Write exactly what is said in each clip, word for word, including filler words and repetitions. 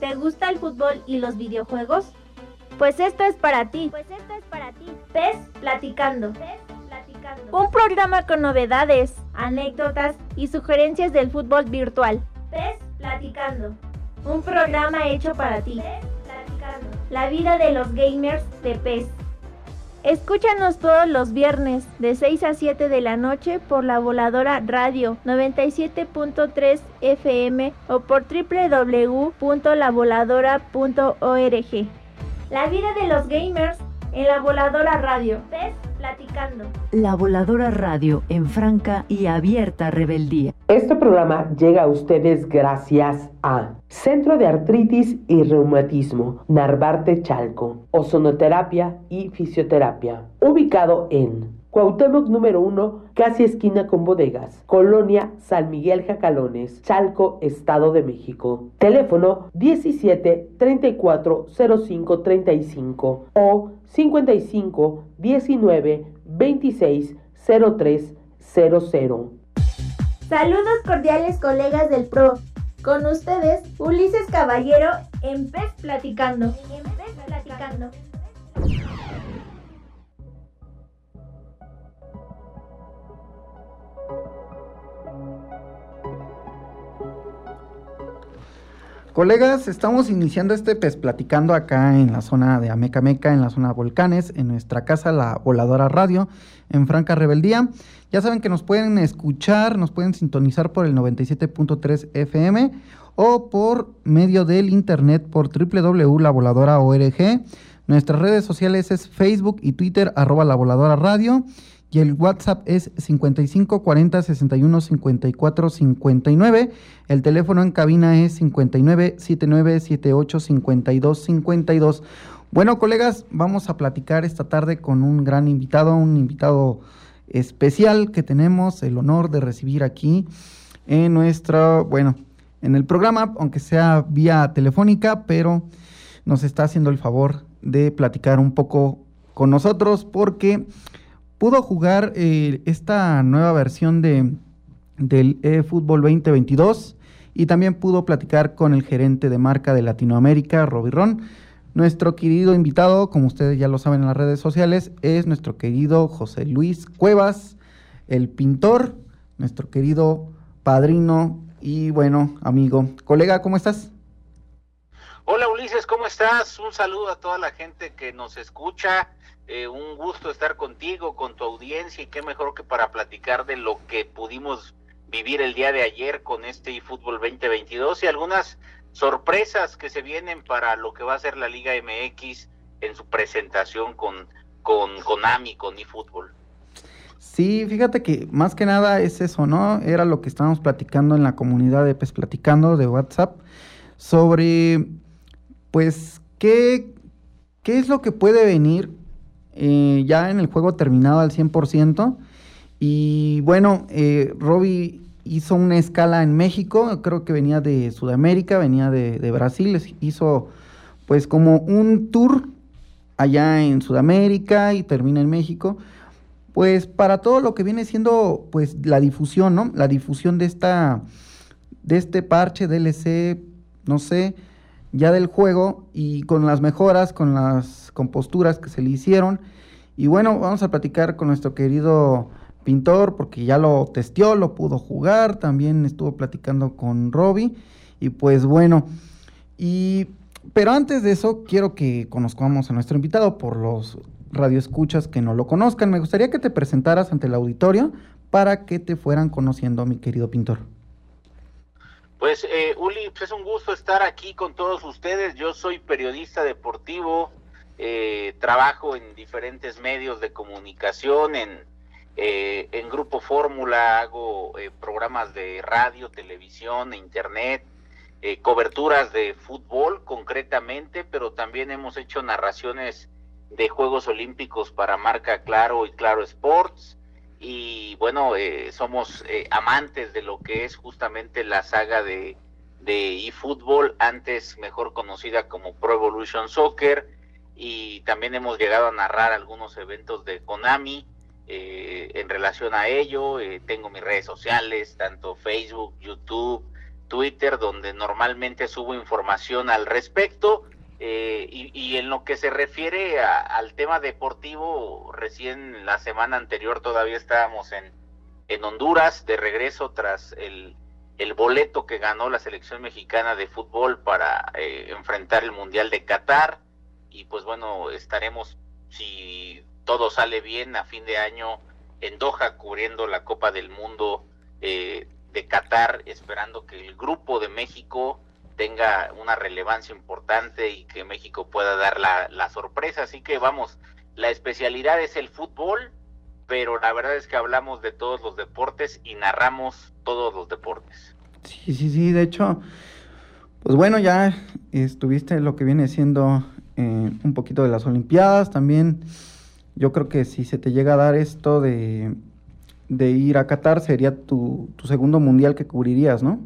¿Te gusta el fútbol y los videojuegos? Pues esto es para ti. Pues esto es para ti. P E S Platicando. P E S Platicando. Un programa con novedades, anécdotas y sugerencias del fútbol virtual. P E S Platicando. Un programa hecho para ti. P E S Platicando. La vida de los gamers de P E S. Escúchanos todos los viernes de seis a siete de la noche por La Voladora Radio noventa y siete punto tres F M o por doble u doble u doble u punto la voladora punto org. La vida de los gamers en La Voladora Radio. P E S Platicando. La Voladora Radio en franca y abierta rebeldía. Este programa llega a ustedes gracias a Centro de Artritis y Reumatismo Narvarte Chalco, Ozonoterapia y Fisioterapia, ubicado en Cuauhtémoc número uno, casi esquina con bodegas, Colonia San Miguel Jacalones, Chalco, Estado de México. Teléfono diecisiete, treinta y cuatro, cero cinco, treinta y cinco o cincuenta y cinco, diecinueve, veintiséis, cero tres, cero cero. Saludos cordiales, colegas del P R O. Con ustedes, Ulises Caballero en P E S Platicando. En P E S Platicando. Colegas, estamos iniciando este P E S Platicando acá en la zona de Amecameca, en la zona de Volcanes, en nuestra casa, La Voladora Radio, en franca rebeldía. Ya saben que nos pueden escuchar, nos pueden sintonizar por el noventa y siete punto tres F M o por medio del internet por doble u doble u doble u punto la voladora punto org. Nuestras redes sociales es Facebook y Twitter, arroba La Voladora Radio. Y el WhatsApp es cincuenta y cinco, cuarenta, sesenta y uno, cincuenta y cuatro, cincuenta y nueve. El teléfono en cabina es cincuenta y nueve, setenta y nueve, setenta y ocho, cincuenta y dos, cincuenta y dos. Bueno, colegas, vamos a platicar esta tarde con un gran invitado, un invitado especial que tenemos el honor de recibir aquí en nuestro, bueno, en el programa, aunque sea vía telefónica, pero nos está haciendo el favor de platicar un poco con nosotros porque pudo jugar eh, esta nueva versión de, del eFootball veinte veintidós y también pudo platicar con el gerente de marca de Latinoamérica, Robbie Ron. Nuestro querido invitado, como ustedes ya lo saben en las redes sociales, es nuestro querido José Luis Cuevas, el pintor, nuestro querido padrino y bueno, amigo. Colega, ¿cómo estás? Hola Ulises, ¿cómo estás? Un saludo a toda la gente que nos escucha. Eh, un gusto estar contigo, con tu audiencia, y qué mejor que para platicar de lo que pudimos vivir el día de ayer con este eFootball veinte veintidós y algunas sorpresas que se vienen para lo que va a ser la Liga M X en su presentación con, con Konami, con eFootball. Sí, fíjate que más que nada es eso, ¿no? Era lo que estábamos platicando en la comunidad de P E S Platicando de WhatsApp sobre, pues, qué, qué es lo que puede venir Eh, ya en el juego terminado al cien por ciento. Y bueno, eh, Robbie hizo una escala en México, creo que venía de Sudamérica, venía de, de Brasil, hizo pues como un tour allá en Sudamérica y termina en México, pues para todo lo que viene siendo pues la difusión, ¿no? La difusión de esta, de este parche D L C, no sé, ya del juego y con las mejoras, con las composturas que se le hicieron. Y bueno, vamos a platicar con nuestro querido pintor porque ya lo testeó, lo pudo jugar, también estuvo platicando con Robbie y pues bueno, y pero antes de eso quiero que conozcamos a nuestro invitado por los radioescuchas que no lo conozcan. Me gustaría que te presentaras ante el auditorio para que te fueran conociendo, mi querido pintor. Pues, eh, Uli, pues es un gusto estar aquí con todos ustedes. Yo soy periodista deportivo, eh, trabajo en diferentes medios de comunicación, en, eh, en Grupo Fórmula, hago eh, programas de radio, televisión, e internet, eh, coberturas de fútbol concretamente, pero también hemos hecho narraciones de Juegos Olímpicos para marca Claro y Claro Sports. Y bueno, eh, somos eh, amantes de lo que es justamente la saga de, de eFootball, antes mejor conocida como Pro Evolution Soccer, y también hemos llegado a narrar algunos eventos de Konami. Eh, en relación a ello, eh, tengo mis redes sociales, tanto Facebook, YouTube, Twitter, donde normalmente subo información al respecto. Eh, y, y en lo que se refiere a, al tema deportivo, recién la semana anterior todavía estábamos en, en Honduras, de regreso tras el, el boleto que ganó la selección mexicana de fútbol para eh, enfrentar el Mundial de Qatar. Y pues bueno, estaremos, si todo sale bien, a fin de año en Doha cubriendo la Copa del Mundo eh, de Qatar, esperando que el grupo de México tenga una relevancia importante y que México pueda dar la, la sorpresa. Así que vamos, la especialidad es el fútbol, pero la verdad es que hablamos de todos los deportes y narramos todos los deportes. Sí, sí, sí, de hecho, pues bueno, ya estuviste lo que viene siendo eh, un poquito de las Olimpiadas también. Yo creo que si se te llega a dar esto de, de ir a Qatar, sería tu, tu segundo mundial que cubrirías, ¿no?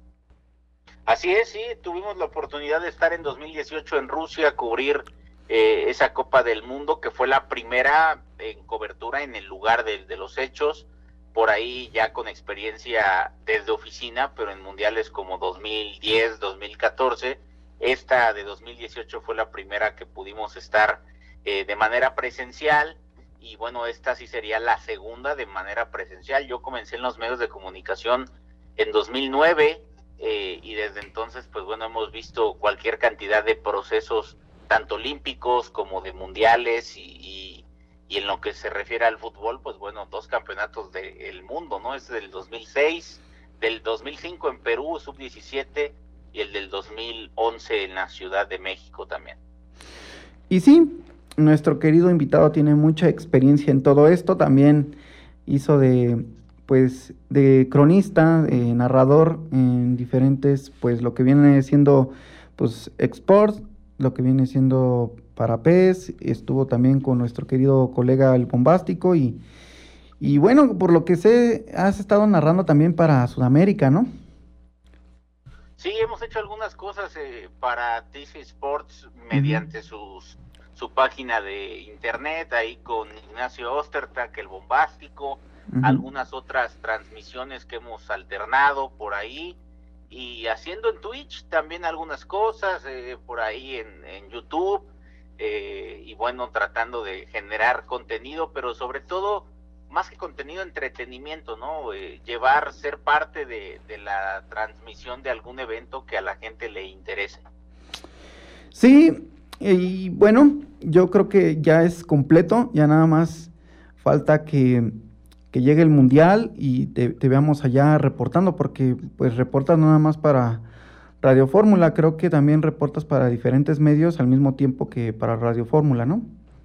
Así es, sí, tuvimos la oportunidad de estar en dos mil dieciocho en Rusia, cubrir eh, esa Copa del Mundo, que fue la primera en cobertura en el lugar de, de los hechos, por ahí ya con experiencia desde oficina, pero en mundiales como dos mil diez, dos mil catorce, esta de dos mil dieciocho fue la primera que pudimos estar eh, de manera presencial, y bueno, esta sí sería la segunda de manera presencial. Yo comencé en los medios de comunicación en dos mil nueve, Eh, y desde entonces, pues bueno, hemos visto cualquier cantidad de procesos, tanto olímpicos como de mundiales, y, y, y en lo que se refiere al fútbol, pues bueno, dos campeonatos del mundo, ¿no? Es del dos mil seis, del dos mil cinco en Perú, sub diecisiete, y el del dos mil once en la Ciudad de México también. Y sí, nuestro querido invitado tiene mucha experiencia en todo esto, también hizo de... pues de cronista, eh, narrador en diferentes, pues lo que viene siendo pues Exports, lo que viene siendo para P E S, estuvo también con nuestro querido colega El Bombástico, y, y bueno, por lo que sé, has estado narrando también para Sudamérica, ¿no? Sí, hemos hecho algunas cosas eh, para T C Sports mediante uh-huh. sus, su página de internet, ahí con Ignacio Ostertag, El Bombástico, Uh-huh. algunas otras transmisiones que hemos alternado por ahí, y haciendo en Twitch también algunas cosas, eh, por ahí en, en YouTube, eh, y bueno, tratando de generar contenido, pero sobre todo, más que contenido, entretenimiento, ¿no? Eh, llevar, ser parte de, de la transmisión de algún evento que a la gente le interese. Sí, y bueno, yo creo que ya es completo, ya nada más falta que... que llegue el Mundial y te, te veamos allá reportando, porque pues reportas no nada más para Radio Fórmula, creo que también reportas para diferentes medios al mismo tiempo que para Radio Fórmula, ¿no?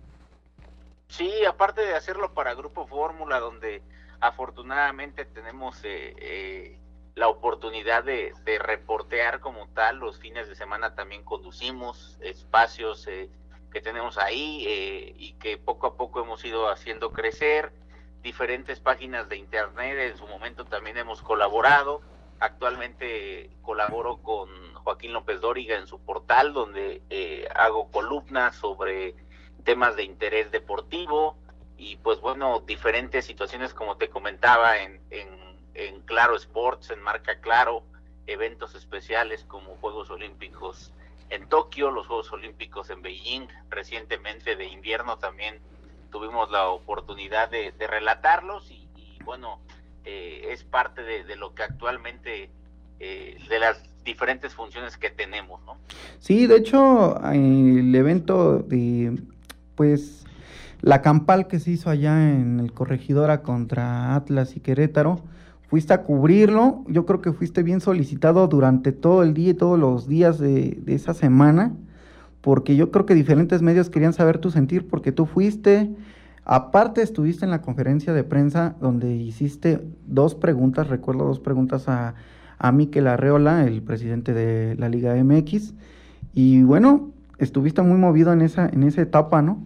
Sí, aparte de hacerlo para Grupo Fórmula, donde afortunadamente tenemos eh, eh, la oportunidad de, de reportear como tal, los fines de semana también conducimos espacios eh, que tenemos ahí eh, y que poco a poco hemos ido haciendo crecer, diferentes páginas de internet. En su momento también hemos colaborado. Actualmente colaboro con Joaquín López Dóriga en su portal, donde eh, hago columnas sobre temas de interés deportivo, y pues bueno, diferentes situaciones como te comentaba en, en, en Claro Sports, en Marca Claro, eventos especiales como Juegos Olímpicos en Tokio, los Juegos Olímpicos en Beijing, recientemente de invierno también tuvimos la oportunidad de, de relatarlos, y, y bueno, eh, es parte de, de lo que actualmente, eh, de las diferentes funciones que tenemos, ¿no? Sí, de hecho, el evento de, pues, la campal que se hizo allá en el Corregidora contra Atlas y Querétaro, fuiste a cubrirlo. Yo creo que fuiste bien solicitado durante todo el día y todos los días de, de esa semana, porque yo creo que diferentes medios querían saber tu sentir, porque tú fuiste, aparte estuviste en la conferencia de prensa donde hiciste dos preguntas, recuerdo dos preguntas a, a Mikel Arreola, el presidente de la Liga M X, y bueno, estuviste muy movido en esa, en esa etapa, ¿no?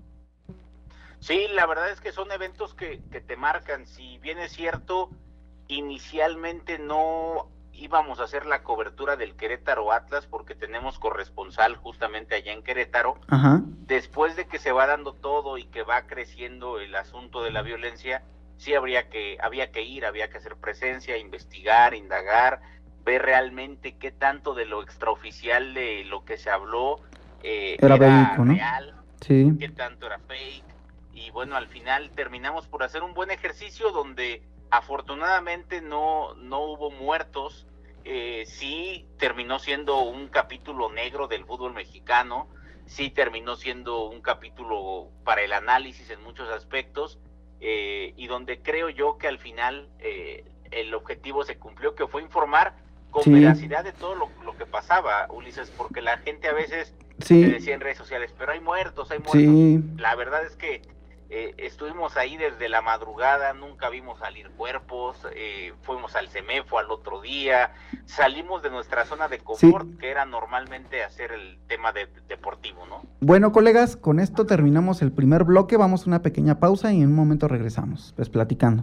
Sí, la verdad es que son eventos que, que te marcan. Si bien es cierto, inicialmente no íbamos a hacer la cobertura del Querétaro Atlas porque tenemos corresponsal justamente allá en Querétaro. Ajá. Después de que se va dando todo y que va creciendo el asunto de la violencia, sí habría que, había que ir, había que hacer presencia, investigar, indagar, ver realmente qué tanto de lo extraoficial de lo que se habló eh, era, era verídico, ¿no? real, sí. qué tanto era fake, y bueno, al final terminamos por hacer un buen ejercicio donde afortunadamente no, no hubo muertos. Eh, sí terminó siendo un capítulo negro del fútbol mexicano, sí terminó siendo un capítulo para el análisis en muchos aspectos, eh, y donde creo yo que al final eh, el objetivo se cumplió, que fue informar con sí. veracidad de todo lo, lo que pasaba, Ulises, porque la gente a veces sí. te decía en redes sociales, pero hay muertos, hay muertos. Sí. La verdad es que eh, estuvimos ahí desde la madrugada, nunca vimos salir cuerpos, eh, fuimos al CEMEFO al otro día, salimos de nuestra zona de confort, sí. que era normalmente hacer el tema de, de deportivo, ¿no? Bueno, colegas, con esto terminamos el primer bloque, vamos a una pequeña pausa y en un momento regresamos, pues platicando.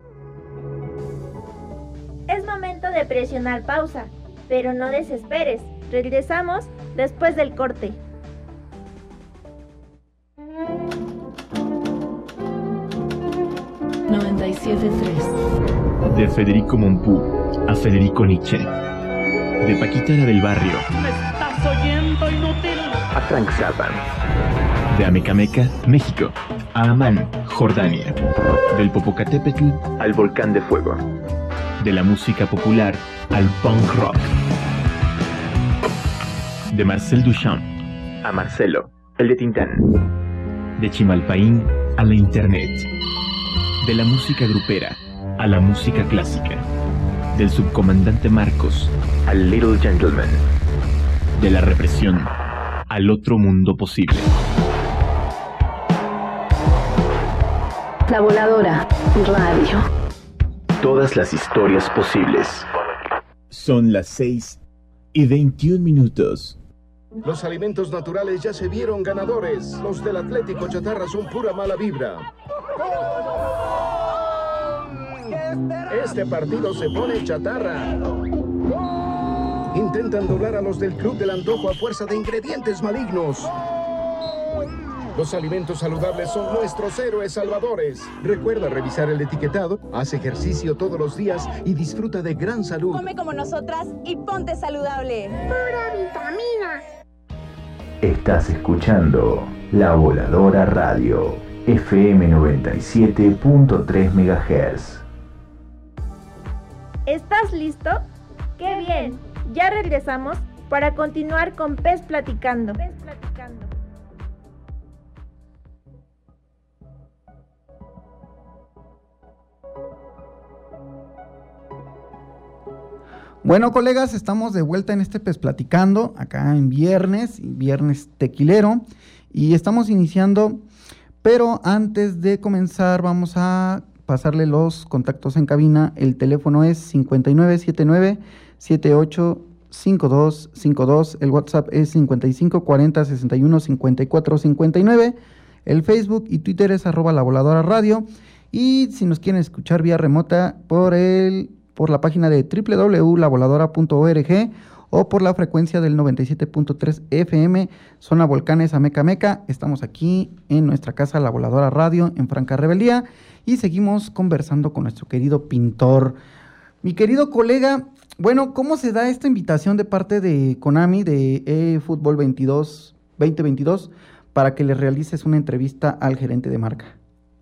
Es momento de presionar pausa, pero no desesperes, regresamos después del corte. noventa y siete punto tres. De Federico Mompou a Federico Nietzsche. De Paquita del Barrio. ¿Me estás oyendo, inútil? A Frank Zappa. De Amecameca, México, a Amán, Jordania. Del Popocatépetl al Volcán de Fuego. De la música popular al punk rock. De Marcel Duchamp a Marcelo, el de Tintán. De Chimalpaín a la internet. De la música grupera a la música clásica. Del subcomandante Marcos al Little Gentleman. De la represión al otro mundo posible. La Voladora Radio. Todas las historias posibles. Son las seis y veintiún minutos. Los alimentos naturales ya se vieron ganadores. Los del Atlético Chatarra son pura mala vibra. Este partido se pone chatarra. Intentan doblar a los del Club del Antojo a fuerza de ingredientes malignos. Los alimentos saludables son nuestros héroes salvadores. Recuerda revisar el etiquetado, haz ejercicio todos los días y disfruta de gran salud. Come como nosotras y ponte saludable. Pura vitamina. Estás escuchando La Voladora Radio, F M noventa y siete punto tres megahertz. ¿Estás listo? ¡Qué bien! Ya regresamos para continuar con Pez Platicando. Pez Platicando. Bueno, colegas, estamos de vuelta en este Pez Platicando, acá en viernes, viernes tequilero, y estamos iniciando, pero antes de comenzar vamos a pasarle los contactos en cabina. El teléfono es cincuenta y nueve setenta y nueve setenta y ocho cincuenta y dos cincuenta y dos, el WhatsApp es cincuenta y cinco cuarenta sesenta y uno cincuenta y cuatro cincuenta y nueve, el Facebook y Twitter es arroba La Voladora Radio, y si nos quieren escuchar vía remota por el por la página de doble u doble u doble u punto la voladora punto org o por la frecuencia del noventa y siete punto tres F M, zona Volcanes, Amecameca. Estamos aquí en nuestra casa La Voladora Radio en Franca Rebeldía y seguimos conversando con nuestro querido pintor. Mi querido colega, bueno, ¿cómo se da esta invitación de parte de Konami de eFootball veintidós, veinte veintidós para que le realices una entrevista al gerente de marca?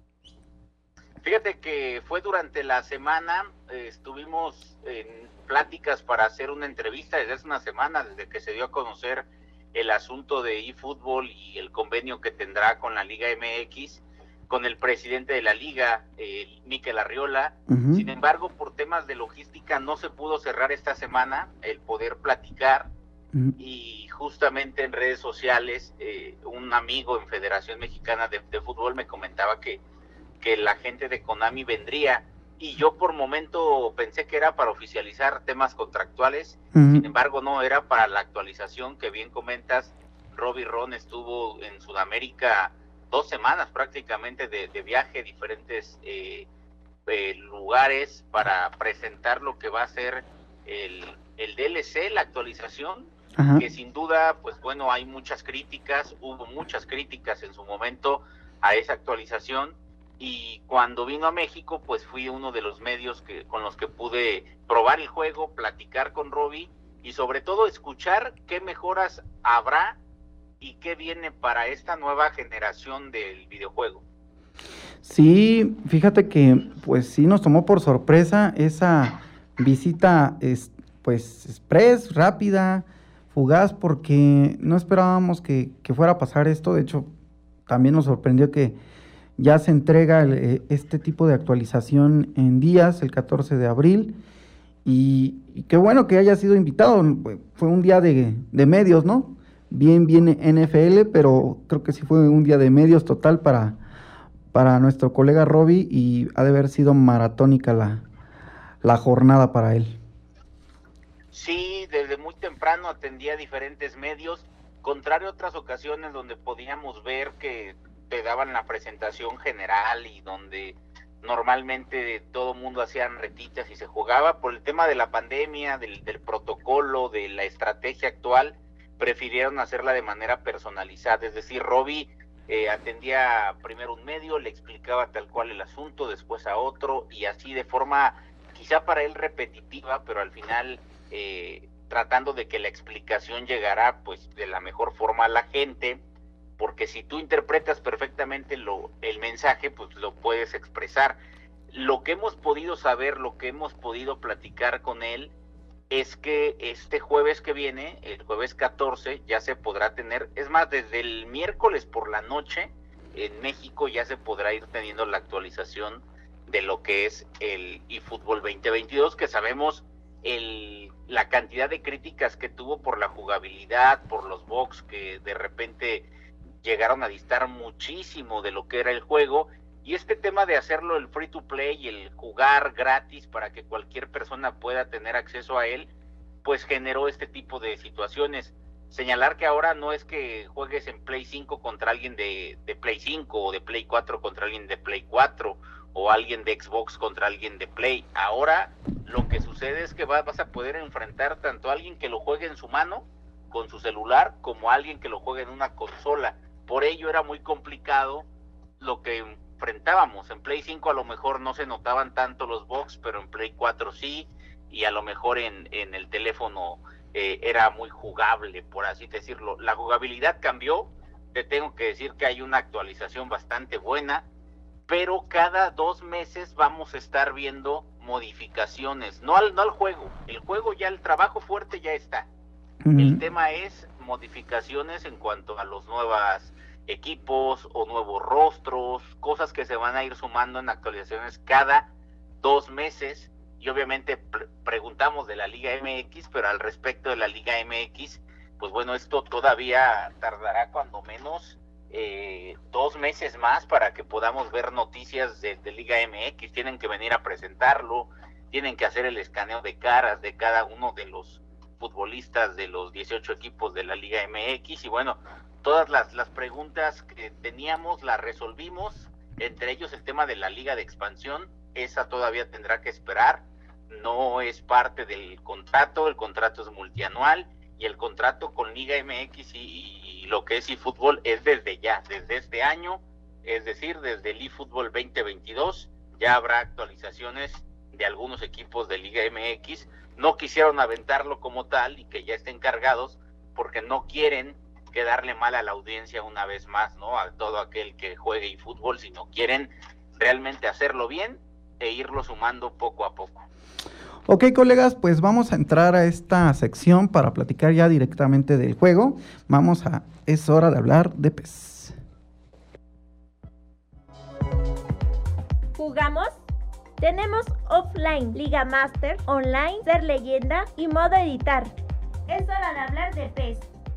Fíjate que fue durante la semana, eh, estuvimos en pláticas para hacer una entrevista desde hace una semana, desde que se dio a conocer el asunto de eFootball y el convenio que tendrá con la Liga M X, con el presidente de la Liga, eh, Mikel Arriola. Uh-huh. Sin embargo, por temas de logística no se pudo cerrar esta semana el poder platicar, uh-huh. y justamente en redes sociales eh, un amigo en Federación Mexicana de, de Fútbol me comentaba que que la gente de Konami vendría, y yo por momento pensé que era para oficializar temas contractuales, uh-huh. Sin embargo no, era para la actualización que bien comentas. Robbie Ron estuvo en Sudamérica dos semanas prácticamente de, de viaje a diferentes eh, eh, lugares para presentar lo que va a ser el, el D L C, la actualización, uh-huh. que sin duda, pues bueno, hay muchas críticas, hubo muchas críticas en su momento a esa actualización, y cuando vino a México, pues fui uno de los medios que con los que pude probar el juego, platicar con Robbie y sobre todo escuchar qué mejoras habrá y qué viene para esta nueva generación del videojuego. Sí, fíjate que pues sí nos tomó por sorpresa esa visita es, pues express, rápida, fugaz, porque no esperábamos que, que fuera a pasar esto. De hecho, también nos sorprendió que ya se entrega el, este tipo de actualización en días, el catorce de abril, y, y qué bueno que haya sido invitado. Fue un día de, de medios, ¿no? Bien, bien N F L, pero creo que sí fue un día de medios total para, para nuestro colega Robbie, y ha de haber sido maratónica la, la jornada para él. Sí, desde muy temprano atendía diferentes medios, contrario a otras ocasiones donde podíamos ver que te daban la presentación general y donde normalmente todo el mundo hacía retitas y se jugaba. Por el tema de la pandemia, del, del protocolo, de la estrategia actual, prefirieron hacerla de manera personalizada, es decir, Robbie eh, atendía primero un medio, le explicaba tal cual el asunto, después a otro, y así de forma quizá para él repetitiva, pero al final eh, tratando de que la explicación llegara pues de la mejor forma a la gente, porque si tú interpretas perfectamente lo, el mensaje, pues lo puedes expresar. Lo que hemos podido saber, lo que hemos podido platicar con él, es que este jueves que viene, el jueves catorce, ya se podrá tener, es más, desde el miércoles por la noche, en México ya se podrá ir teniendo la actualización de lo que es el eFootball veinte veintidós, que sabemos el, la cantidad de críticas que tuvo por la jugabilidad, por los bugs que de repente llegaron a distar muchísimo de lo que era el juego, y este tema de hacerlo el free to play y el jugar gratis para que cualquier persona pueda tener acceso a él, pues generó este tipo de situaciones. Señalar que ahora no es que juegues en Play cinco contra alguien de, de Play cinco, o de Play cuatro contra alguien de Play cuatro, o alguien de Xbox contra alguien de Play. Ahora lo que sucede es que vas, vas a poder enfrentar tanto a alguien que lo juegue en su mano, con su celular, como a alguien que lo juegue en una consola. Por ello era muy complicado lo que enfrentábamos. En Play cinco a lo mejor no se notaban tanto los bugs, pero en Play cuatro sí, y a lo mejor en, en el teléfono eh, era muy jugable, por así decirlo. La jugabilidad cambió, te tengo que decir que hay una actualización bastante buena, pero cada dos meses vamos a estar viendo modificaciones, no al, no al juego, el juego ya, el trabajo fuerte ya está. Uh-huh. El tema es modificaciones en cuanto a los nuevos equipos o nuevos rostros, cosas que se van a ir sumando en actualizaciones cada dos meses, y obviamente pre- preguntamos de la Liga M X, pero al respecto de la Liga M X, pues bueno, esto todavía tardará cuando menos eh, dos meses más para que podamos ver noticias de, de Liga M X. Tienen que venir a presentarlo, tienen que hacer el escaneo de caras de cada uno de los futbolistas de los dieciocho equipos de la Liga M X, y bueno, todas las, las preguntas que teníamos las resolvimos, entre ellos el tema de la Liga de Expansión. Esa todavía tendrá que esperar, no es parte del contrato, el contrato es multianual, y el contrato con Liga M X y, y lo que es eFootball es desde ya, desde este año, es decir, desde el eFootball veinte veintidós, ya habrá actualizaciones de algunos equipos de Liga M X. No quisieron aventarlo como tal y que ya estén cargados, porque no quieren quedarle mal a la audiencia una vez más, ¿no? A todo aquel que juegue eFootball, sino quieren realmente hacerlo bien e irlo sumando poco a poco. Ok, colegas, pues vamos a entrar a esta sección para platicar ya directamente del juego. Vamos a, es hora de hablar de PES. ¿Jugamos? Tenemos offline, Liga Master, online, ser leyenda y modo editar. Es hora de hablar de PES.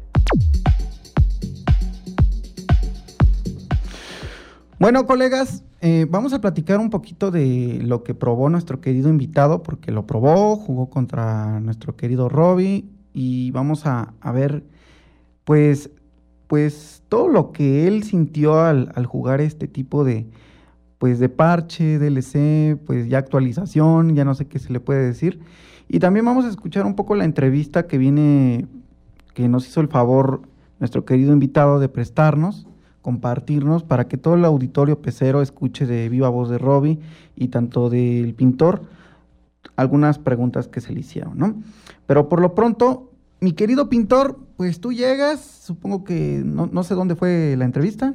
Bueno, colegas, eh, vamos a platicar un poquito de lo que probó nuestro querido invitado, porque lo probó, jugó contra nuestro querido Robbie, y vamos a, a ver, pues, pues, todo lo que él sintió al, al jugar este tipo de, pues, de parche, D L C, pues, ya actualización, ya no sé qué se le puede decir. Y también vamos a escuchar un poco la entrevista que viene, que nos hizo el favor nuestro querido invitado de prestarnos, compartirnos para que todo el auditorio pecero escuche de viva voz de Robbie y tanto del pintor algunas preguntas que se le hicieron, ¿no? Pero por lo pronto, mi querido pintor, pues tú llegas, supongo que no, no sé dónde fue la entrevista.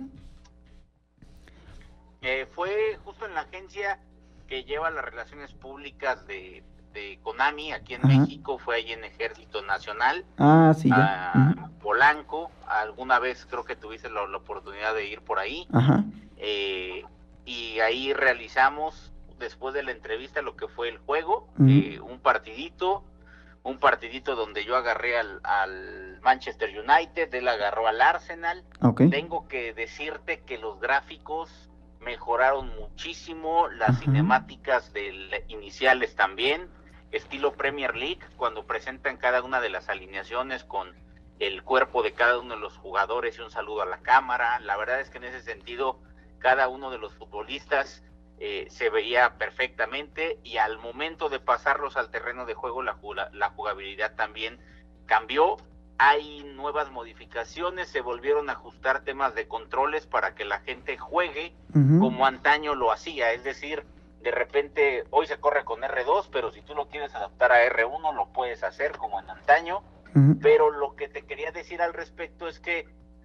Eh, fue justo en la agencia que lleva las relaciones públicas de, de Konami aquí en Ajá. México, fue ahí en Ejército Nacional. Ah, sí, ya. A uh-huh. Polanco, alguna vez creo que tuviste la, la oportunidad de ir por ahí. Ajá. Eh, y ahí realizamos, después de la entrevista, lo que fue el juego, uh-huh. eh, un partidito, un partidito donde yo agarré al, al Manchester United, él agarró al Arsenal. Okay. Tengo que decirte que los gráficos mejoraron muchísimo, las Ajá. cinemáticas del, iniciales también, estilo Premier League, cuando presentan cada una de las alineaciones con el cuerpo de cada uno de los jugadores y un saludo a la cámara. La verdad es que en ese sentido cada uno de los futbolistas eh, se veía perfectamente, y al momento de pasarlos al terreno de juego la, la jugabilidad también cambió. Hay nuevas modificaciones, se volvieron a ajustar temas de controles para que la gente juegue uh-huh. como antaño lo hacía, es decir, de repente hoy se corre con erre dos, pero si tú lo quieres adaptar a erre uno lo puedes hacer como en antaño, uh-huh. pero lo que te quería decir al respecto es que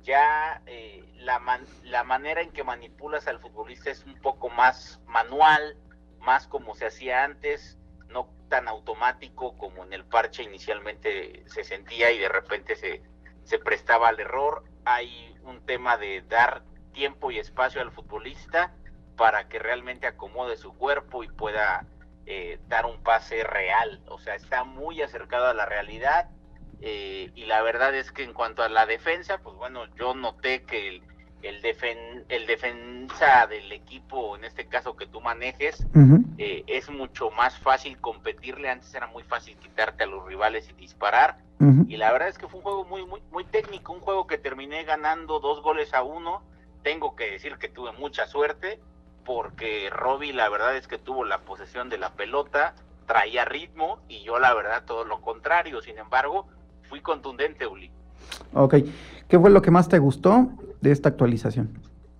ya eh, la, man, la manera en que manipulas al futbolista es un poco más manual, más como se hacía antes, no tan automático como en el parche inicialmente se sentía y de repente se, se prestaba al error. Hay un tema de dar tiempo y espacio al futbolista para que realmente acomode su cuerpo y pueda eh, dar un pase real, o sea, está muy acercado a la realidad, eh, y la verdad es que en cuanto a la defensa, pues bueno, yo noté que el El, defen, el defensa del equipo, en este caso que tú manejes, uh-huh. eh, es mucho más fácil competirle. Antes era muy fácil quitarte a los rivales y disparar, uh-huh. y la verdad es que fue un juego muy, muy, muy técnico, un juego que terminé ganando dos goles a uno. Tengo que decir que tuve mucha suerte, porque Robbie la verdad es que tuvo la posesión de la pelota, traía ritmo, y yo la verdad todo lo contrario. Sin embargo, fui contundente, Uli. Ok, ¿qué fue lo que más te gustó de esta actualización?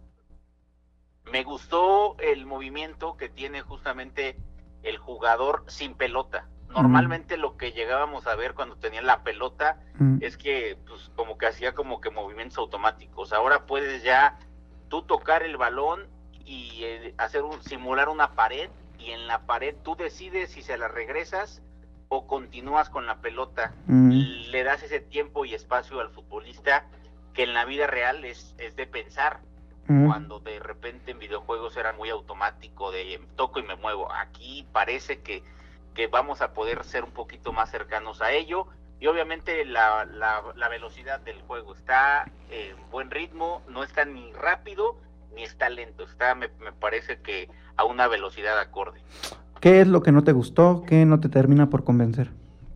Me gustó el movimiento que tiene justamente el jugador sin pelota. Normalmente mm. lo que llegábamos a ver cuando tenía la pelota mm. es que pues como que hacía como que movimientos automáticos. Ahora puedes ya tú tocar el balón y eh, hacer un, simular una pared, y en la pared tú decides si se la regresas o continúas con la pelota. Mm. Le das ese tiempo y espacio al futbolista que en la vida real es, es de pensar, mm. cuando de repente en videojuegos era muy automático de toco y me muevo. Aquí parece que, que vamos a poder ser un poquito más cercanos a ello, y obviamente la, la, la velocidad del juego está en buen ritmo, no está ni rápido ni está lento, está me, me parece que a una velocidad acorde. ¿Qué es lo que no te gustó? ¿Qué no te termina por convencer?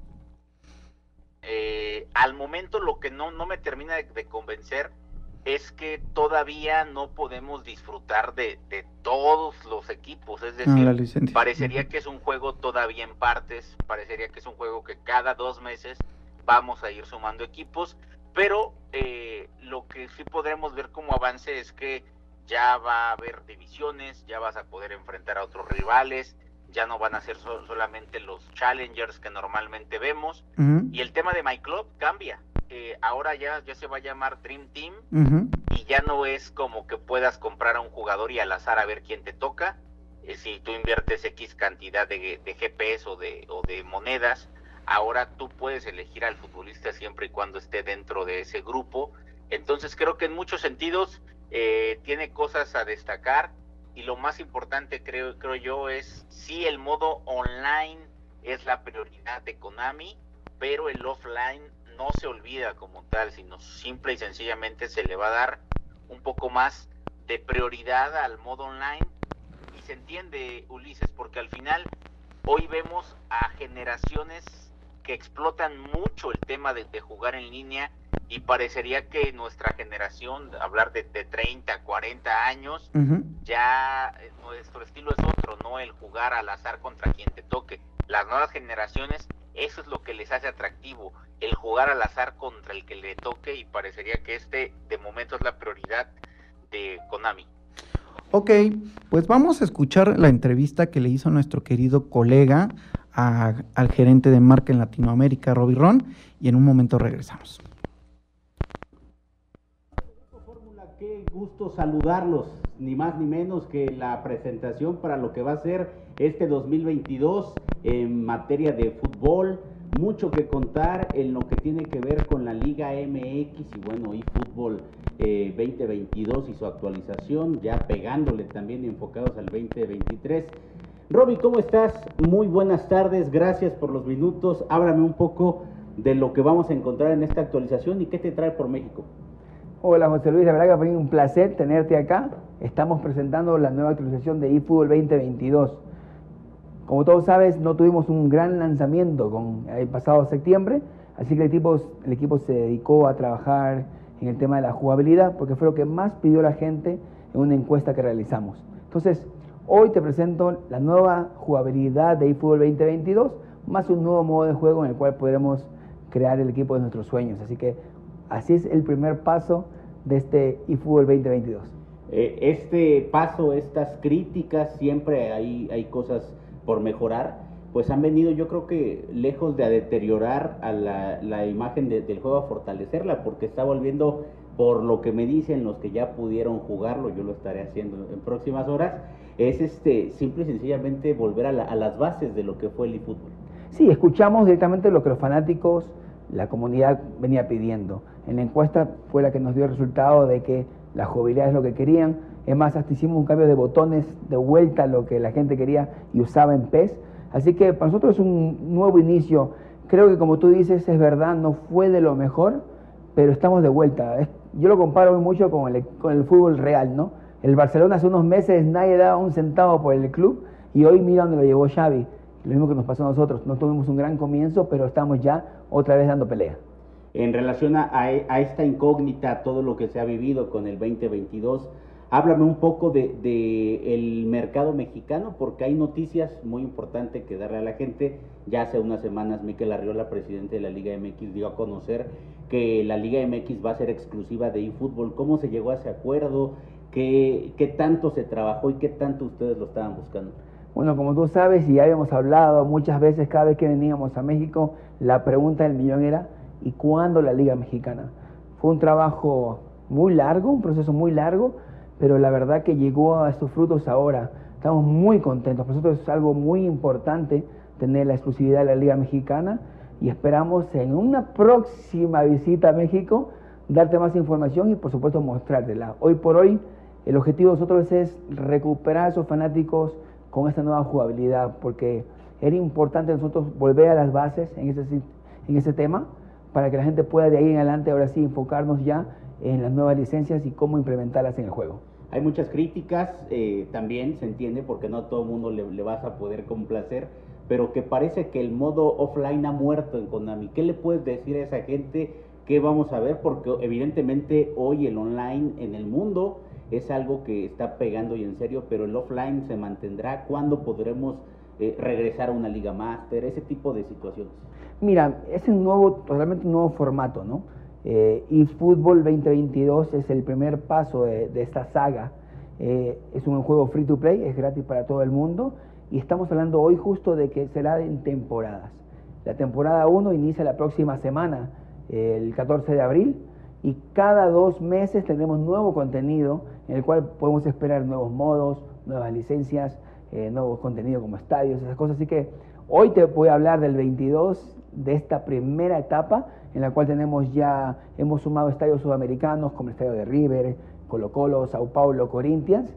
Eh, al momento lo que no, no me termina de, de convencer es que todavía no podemos disfrutar de, de todos los equipos, es decir, ah, parecería que es un juego todavía en partes, parecería que es un juego que cada dos meses vamos a ir sumando equipos, pero eh, lo que sí podremos ver como avance es que ya va a haber divisiones, ya vas a poder enfrentar a otros rivales, ya no van a ser so- solamente los challengers que normalmente vemos, uh-huh. y el tema de My Club cambia, eh, ahora ya, ya se va a llamar Dream Team, uh-huh. y ya no es como que puedas comprar a un jugador y al azar a ver quién te toca, eh, si tú inviertes X cantidad de, de G P S o de, o de monedas, ahora tú puedes elegir al futbolista siempre y cuando esté dentro de ese grupo. Entonces creo que en muchos sentidos eh, tiene cosas a destacar, y lo más importante creo, creo yo es sí el modo online es la prioridad de Konami, pero el offline no se olvida como tal, sino simple y sencillamente se le va a dar un poco más de prioridad al modo online, y se entiende, Ulises, porque al final hoy vemos a generaciones que explotan mucho el tema de, de jugar en línea, y parecería que nuestra generación, hablar de, de treinta, cuarenta años, uh-huh. ya nuestro estilo es otro, no el jugar al azar contra quien te toque. Las nuevas generaciones, eso es lo que les hace atractivo, el jugar al azar contra el que le toque, y parecería que este de momento es la prioridad de Konami. Ok, pues vamos a escuchar la entrevista que le hizo nuestro querido colega a, al gerente de marca en Latinoamérica, Robbie Ron, y en un momento regresamos. Qué gusto saludarlos, ni más ni menos que la presentación para lo que va a ser este dos mil veintidós en materia de fútbol. Mucho que contar en lo que tiene que ver con la Liga M X y bueno, eFootball eh, veinte veintidós y su actualización, ya pegándole también enfocados al veinte veintitrés. Robbie, ¿cómo estás? Muy buenas tardes, gracias por los minutos. Háblame un poco de lo que vamos a encontrar en esta actualización y qué te trae por México. Hola José Luis, la verdad que fue un placer tenerte acá. Estamos presentando la nueva actualización de eFootball veinte veintidós. Como todos sabes, no tuvimos un gran lanzamiento con el pasado septiembre, así que el equipo, el equipo se dedicó a trabajar en el tema de la jugabilidad, porque fue lo que más pidió la gente en una encuesta que realizamos. Entonces, hoy te presento la nueva jugabilidad de eFootball veinte veintidós, más un nuevo modo de juego en el cual podremos crear el equipo de nuestros sueños. Así que así es el primer paso de este eFootball veinte veintidós. Eh, este paso, estas críticas, siempre hay, hay cosas por mejorar, pues han venido, yo creo que lejos de deteriorar a la, la imagen de, del juego, a fortalecerla, porque está volviendo, por lo que me dicen los que ya pudieron jugarlo, yo lo estaré haciendo en próximas horas, es este simple y sencillamente volver a, la, a las bases de lo que fue el eFootball. Sí, escuchamos directamente lo que los fanáticos, la comunidad venía pidiendo. En la encuesta fue la que nos dio el resultado de que la jugabilidad es lo que querían. Es más, hasta hicimos un cambio de botones de vuelta a lo que la gente quería y usaba en P E S. Así que para nosotros es un nuevo inicio. Creo que como tú dices, es verdad, no fue de lo mejor, pero estamos de vuelta. Es, yo lo comparo mucho con el, con el fútbol real, ¿no? El Barcelona hace unos meses nadie daba un centavo por el club y hoy mira dónde lo llevó Xavi. Lo mismo que nos pasó a nosotros. No tuvimos un gran comienzo, pero estamos ya otra vez dando pelea. En relación a, a esta incógnita, todo lo que se ha vivido con el veinte veintidós, háblame un poco de, de el mercado mexicano, porque hay noticias muy importantes que darle a la gente. Ya hace unas semanas Mikel Arriola, presidente de la Liga M X, dio a conocer que la Liga M X va a ser exclusiva de eFootball. ¿Cómo se llegó a ese acuerdo? ¿Qué, qué tanto se trabajó y qué tanto ustedes lo estaban buscando? Bueno, como tú sabes y ya habíamos hablado muchas veces, cada vez que veníamos a México, la pregunta del millón era ¿y cuándo la Liga Mexicana? Fue un trabajo muy largo, un proceso muy largo, pero la verdad que llegó a estos frutos ahora. Estamos muy contentos. Para nosotros es algo muy importante tener la exclusividad de la Liga Mexicana y esperamos en una próxima visita a México darte más información y por supuesto mostrártela. Hoy por hoy el objetivo de nosotros es recuperar a esos fanáticos con esta nueva jugabilidad, porque era importante nosotros volver a las bases en ese, en ese tema, para que la gente pueda de ahí en adelante ahora sí enfocarnos ya en las nuevas licencias y cómo implementarlas en el juego. Hay muchas críticas, eh, también se entiende porque no a todo el mundo le, le vas a poder complacer, pero que parece que el modo offline ha muerto en Konami. ¿Qué le puedes decir a esa gente? ¿Qué vamos a ver? Porque evidentemente hoy el online en el mundo es algo que está pegando y en serio, pero el offline se mantendrá. ¿Cuándo podremos eh, regresar a una Liga Master? Ese tipo de situaciones. Mira, es un nuevo, totalmente un nuevo formato, ¿no? Eh, eFootball veinte veintidós es el primer paso de, de esta saga. Eh, es un juego free to play, es gratis para todo el mundo y estamos hablando hoy justo de que será en temporadas. La temporada uno inicia la próxima semana, eh, el catorce de abril, y cada dos meses tendremos nuevo contenido en el cual podemos esperar nuevos modos, nuevas licencias, eh, nuevos contenidos como estadios, esas cosas. Así que hoy te voy a hablar del veintidós, de esta primera etapa en la cual tenemos ya, hemos sumado estadios sudamericanos como el estadio de River, Colo Colo, Sao Paulo, Corinthians.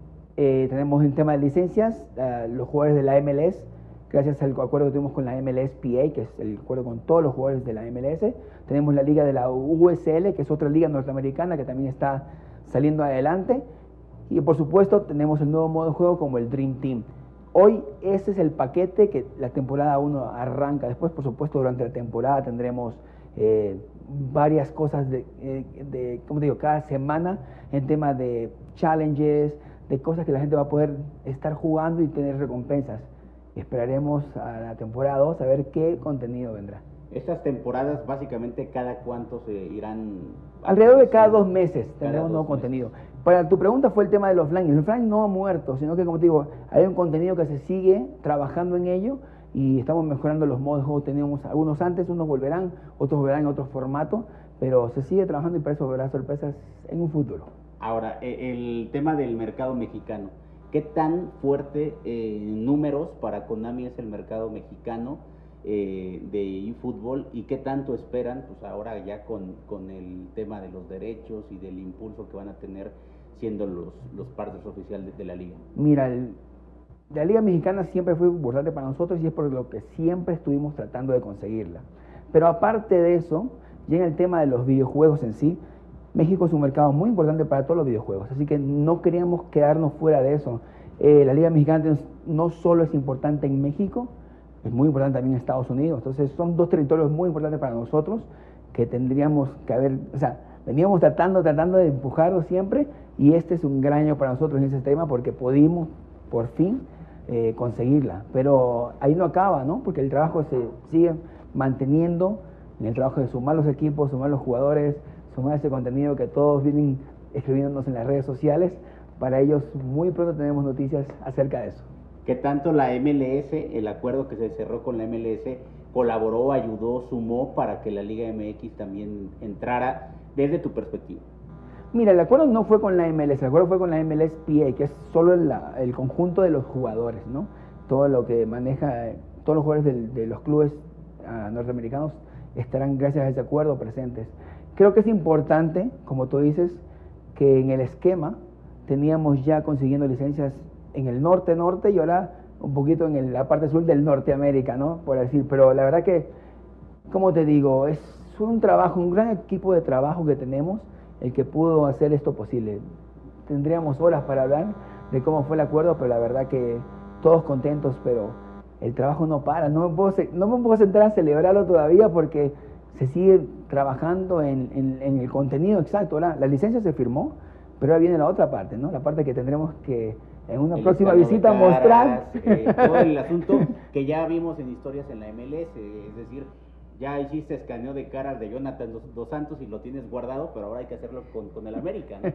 Eh, tenemos el tema de licencias, uh, los jugadores de la M L S, gracias al acuerdo que tuvimos con la M L S P A, que es el acuerdo con todos los jugadores de la M L S. Tenemos la liga de la U S L, que es otra liga norteamericana que también está saliendo adelante. Y por supuesto tenemos el nuevo modo de juego como el Dream Team. Hoy ese es el paquete que la temporada uno arranca. Después, por supuesto, durante la temporada tendremos eh, varias cosas de, eh, de, como digo, cada semana en tema de challenges, de cosas que la gente va a poder estar jugando y tener recompensas. Esperaremos a la temporada dos a ver qué contenido vendrá. Estas temporadas básicamente cada cuánto se irán... Alrededor de cada dos meses tendremos nuevo meses. contenido. Para tu pregunta fue el tema del offline. El offline no ha muerto, sino que, como te digo, hay un contenido que se sigue trabajando en ello y estamos mejorando los modos de juego. Teníamos algunos antes, unos volverán, otros volverán en otro formato, pero se sigue trabajando y para eso habrá sorpresas en un futuro. Ahora, el tema del mercado mexicano. ¿Qué tan fuerte en números para Konami es el mercado mexicano eh, de eFootball y qué tanto esperan pues ahora ya con, con el tema de los derechos y del impulso que van a tener siendo los, los partners oficiales de, de la liga? Mira, el, la liga mexicana siempre fue importante para nosotros y es por lo que siempre estuvimos tratando de conseguirla. Pero aparte de eso, ya en el tema de los videojuegos en sí, México es un mercado muy importante para todos los videojuegos, así que no queríamos quedarnos fuera de eso. Eh, la Liga Mexicana no solo es importante en México, es muy importante también en Estados Unidos, entonces son dos territorios muy importantes para nosotros que tendríamos que haber, o sea, veníamos tratando, tratando de empujarlo siempre y este es un gran año para nosotros en ese tema porque pudimos por fin eh, conseguirla, pero ahí no acaba, ¿no? Porque el trabajo se sigue manteniendo en el trabajo de sumar los equipos, sumar los jugadores, sumar ese contenido que todos vienen escribiéndonos en las redes sociales. Para ellos muy pronto tenemos noticias acerca de eso. ¿Qué tanto la M L S, el acuerdo que se cerró con la M L S, colaboró, ayudó, sumó para que la Liga M X también entrara desde tu perspectiva? Mira, el acuerdo no fue con la M L S, el acuerdo fue con la M L S P A, que es solo la, el conjunto de los jugadores, ¿no? Todo lo que maneja, todos los jugadores de, de los clubes uh, norteamericanos estarán gracias a ese acuerdo presentes. Creo que es importante, como tú dices, que en el esquema teníamos ya consiguiendo licencias en el norte-norte y ahora un poquito en el, la parte sur del Norteamérica, ¿no? Por decir, pero la verdad que, como te digo, es un trabajo, un gran equipo de trabajo que tenemos, el que pudo hacer esto posible. Tendríamos horas para hablar de cómo fue el acuerdo, pero la verdad que todos contentos, pero el trabajo no para, no me puedo, no me puedo sentar a celebrarlo todavía porque se sigue trabajando en, en, en el contenido exacto. Ahora, la licencia se firmó, pero ahora viene la otra parte, ¿no? La parte que tendremos que en una el próxima visita caras, mostrar. Eh, todo el asunto que ya vimos en historias en la M L S, es decir, ya hiciste escaneo de caras de Jonathan Dos, Dos Santos y lo tienes guardado, pero ahora hay que hacerlo con, con el América, ¿no?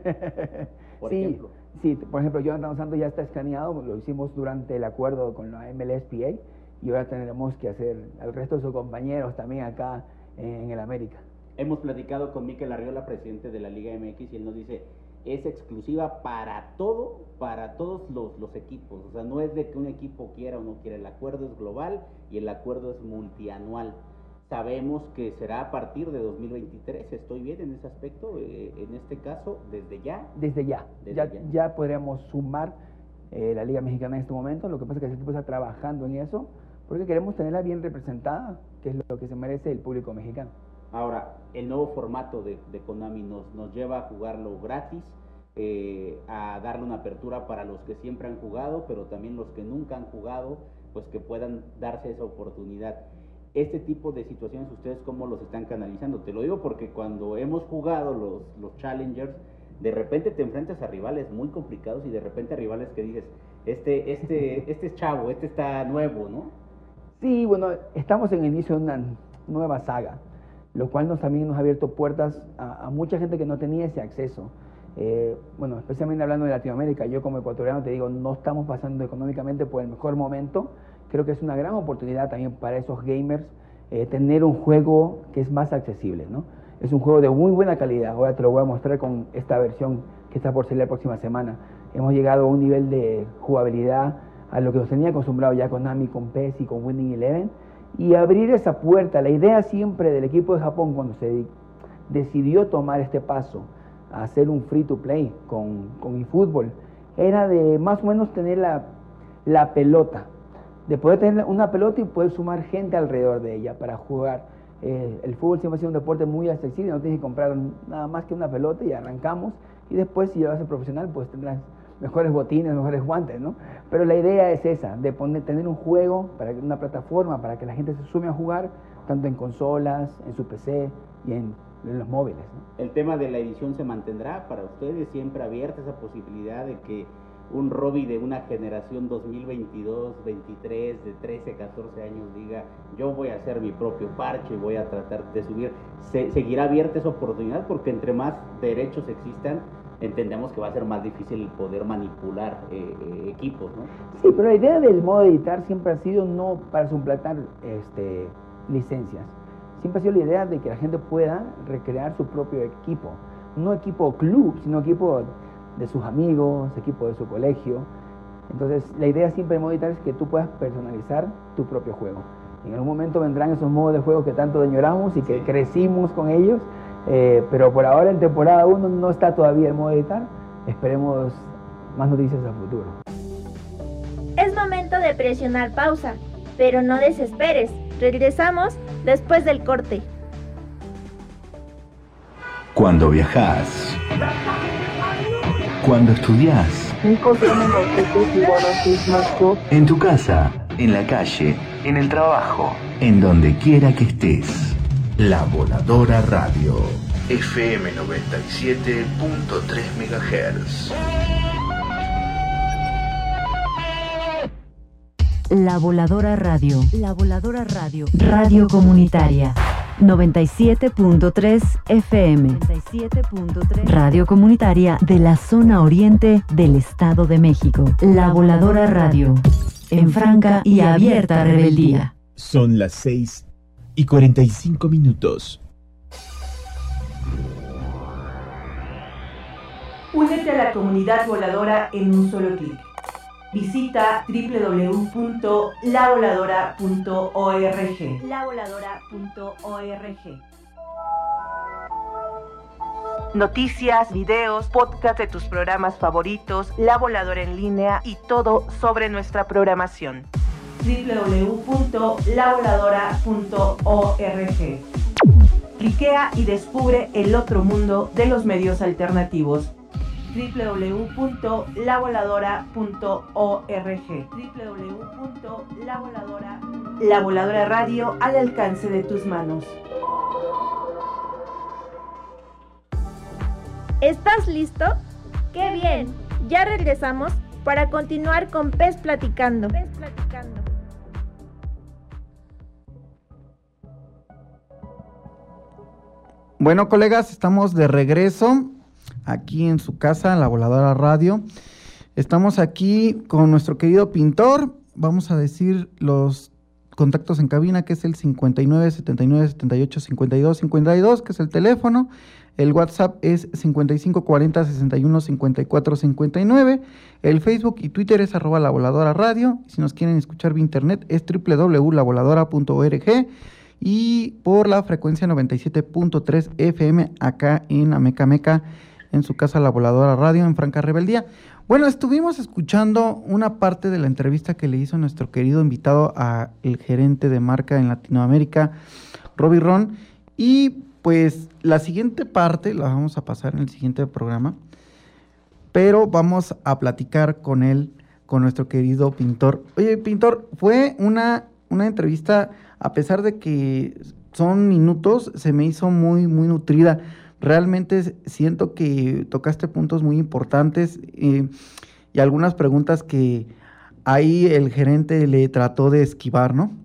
Por sí, ejemplo. Sí, por ejemplo, Jonathan Dos Santos ya está escaneado, lo hicimos durante el acuerdo con la M L S P A y ahora tendremos que hacer al resto de sus compañeros también acá en el América. Hemos platicado con Mikel Arriola, presidente de la Liga M X, y él nos dice, es exclusiva para todo, para todos los, los equipos, o sea, no es de que un equipo quiera o no quiera, el acuerdo es global y el acuerdo es multianual. Sabemos que será a partir de dos mil veintitrés, ¿estoy bien en ese aspecto? Eh, en este caso, ¿desde ya? Desde ya, desde ya, ya. ya podríamos sumar eh, la Liga Mexicana en este momento, lo que pasa es que el equipo está trabajando en eso, porque queremos tenerla bien representada, que es lo que se merece el público mexicano. Ahora, el nuevo formato de, de Konami nos, nos lleva a jugarlo gratis, eh, a darle una apertura para los que siempre han jugado, pero también los que nunca han jugado, pues que puedan darse esa oportunidad. Este tipo de situaciones, ¿ustedes cómo los están canalizando? Te lo digo porque cuando hemos jugado los, los Challengers, de repente te enfrentas a rivales muy complicados y de repente a rivales que dices, este, este, este es chavo, este está nuevo, ¿no? Sí, bueno, estamos en el inicio de una nueva saga, lo cual nos, también nos ha abierto puertas a, a mucha gente que no tenía ese acceso. Eh, bueno, especialmente hablando de Latinoamérica, yo como ecuatoriano te digo, no estamos pasando económicamente por el mejor momento. Creo que es una gran oportunidad también para esos gamers eh, tener un juego que es más accesible, ¿no? Es un juego de muy buena calidad, ahora te lo voy a mostrar con esta versión que está por salir la próxima semana. Hemos llegado a un nivel de jugabilidad a lo que nos tenía acostumbrado ya con Konami, con P E S y con Winning Eleven, y abrir esa puerta. La idea siempre del equipo de Japón cuando se decidió tomar este paso a hacer un free to play con, con eFootball era de más o menos tener la, la pelota, de poder tener una pelota y poder sumar gente alrededor de ella para jugar. Eh, el fútbol siempre ha sido un deporte muy accesible, no tienes que comprar nada más que una pelota y arrancamos, y después si lo haces profesional pues tendrás mejores botines, mejores guantes, ¿no? Pero la idea es esa, de poner, tener un juego, para una plataforma para que la gente se sume a jugar, tanto en consolas, en su P C y en, en los móviles, ¿no? El tema de la edición se mantendrá para ustedes, siempre abierta esa posibilidad de que un Robbie de una generación dos mil veintidós, veintitrés, de trece, catorce años diga, yo voy a hacer mi propio parche, voy a tratar de subir, se, seguirá abierta esa oportunidad, porque entre más derechos existan, entendemos que va a ser más difícil el poder manipular eh, eh, equipos, ¿no? Sí, pero la idea del modo editar siempre ha sido no para suplantar este, licencias. Siempre ha sido la idea de que la gente pueda recrear su propio equipo. No equipo club, sino equipo de sus amigos, equipo de su colegio. Entonces, la idea siempre del modo editar es que tú puedas personalizar tu propio juego. En algún momento vendrán esos modos de juego que tanto añoramos y que sí. crecimos con ellos, eh, pero por ahora en temporada uno no está todavía el modo editar. Esperemos más noticias a futuro. Es momento de presionar pausa, pero no desesperes. Regresamos después del corte. Cuando viajas, cuando estudias, en tu casa, en la calle, en el trabajo, en donde quiera que estés. La Voladora Radio, F M noventa y siete punto tres megahertz. La Voladora Radio. La Voladora Radio. Radio comunitaria. noventa y siete punto tres F M. noventa y siete punto tres. Radio comunitaria de la zona oriente del Estado de México. La Voladora Radio. En franca y abierta rebeldía. Son las seis y cuarenta y cinco minutos. Únete a la comunidad voladora en un solo clic. Visita doble u doble u doble u punto la voladora punto org. la voladora punto org. Noticias, videos, podcast de tus programas favoritos, La Voladora en línea y todo sobre nuestra programación. doble u doble u doble u punto la voladora punto org. Cliquea y descubre el otro mundo de los medios alternativos. doble u doble u doble u punto la voladora punto org. doble u doble u doble u punto la voladora punto org. La Voladora Radio al alcance de tus manos. ¿Estás listo? ¡Qué bien! Ya regresamos para continuar con Pez Platicando. Pez Platicando. Bueno, colegas, estamos de regreso aquí en su casa, La Voladora Radio. Estamos aquí con nuestro querido pintor. Vamos a decir los contactos en cabina, que es el cincuenta y nueve, setenta y nueve, setenta y ocho, cincuenta y dos, cincuenta y dos, que es el teléfono. El WhatsApp es cincuenta y cinco, cuarenta, sesenta y uno, cincuenta y cuatro, cincuenta y nueve. El Facebook y Twitter es arroba La Voladora Radio. Si nos quieren escuchar vía internet es doble u doble u doble u punto la voladora punto org. Y por la frecuencia noventa y siete punto tres F M acá en Amecameca, en su casa La Voladora Radio, en franca rebeldía. Bueno, estuvimos escuchando una parte de la entrevista que le hizo nuestro querido invitado a el gerente de marca en Latinoamérica, Robbie Ron, y pues la siguiente parte la vamos a pasar en el siguiente programa, pero vamos a platicar con él, con nuestro querido pintor. Oye, pintor, fue una, una entrevista, a pesar de que son minutos, se me hizo muy, muy nutrida. Realmente siento que tocaste puntos muy importantes eh, y algunas preguntas que ahí el gerente le trató de esquivar, ¿no?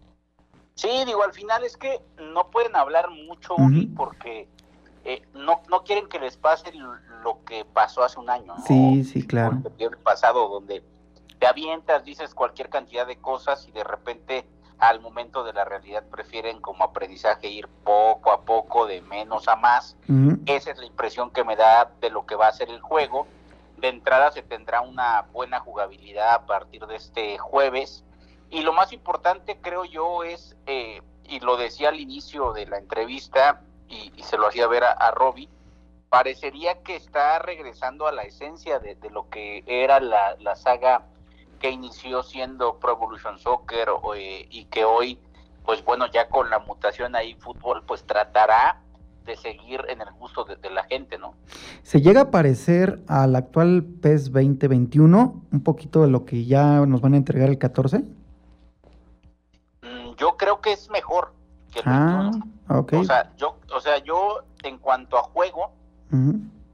Sí, digo, al final es que no pueden hablar mucho, Uli, uh-huh. porque eh, no, no quieren que les pase lo que pasó hace un año, ¿no? Sí, sí, claro. El pasado, donde te avientas, dices cualquier cantidad de cosas y de repente al momento de la realidad prefieren como aprendizaje ir poco a poco, de menos a más. Uh-huh. Esa es la impresión que me da de lo que va a ser el juego. De entrada se tendrá una buena jugabilidad a partir de este jueves. Y lo más importante, creo yo, es, eh, y lo decía al inicio de la entrevista, y, y se lo hacía ver a, a Robbie, parecería que está regresando a la esencia de, de lo que era la, la saga que inició siendo Pro Evolution Soccer, o, eh, y que hoy, pues bueno, ya con la mutación ahí fútbol, pues tratará de seguir en el gusto de, de la gente, ¿no? ¿Se llega a parecer al actual PES veinte veintiuno, un poquito de lo que ya nos van a entregar el catorce? Yo creo que es mejor que el ah, veintiuno. Okay. O sea, yo, o sea, yo en cuanto a juego, uh-huh.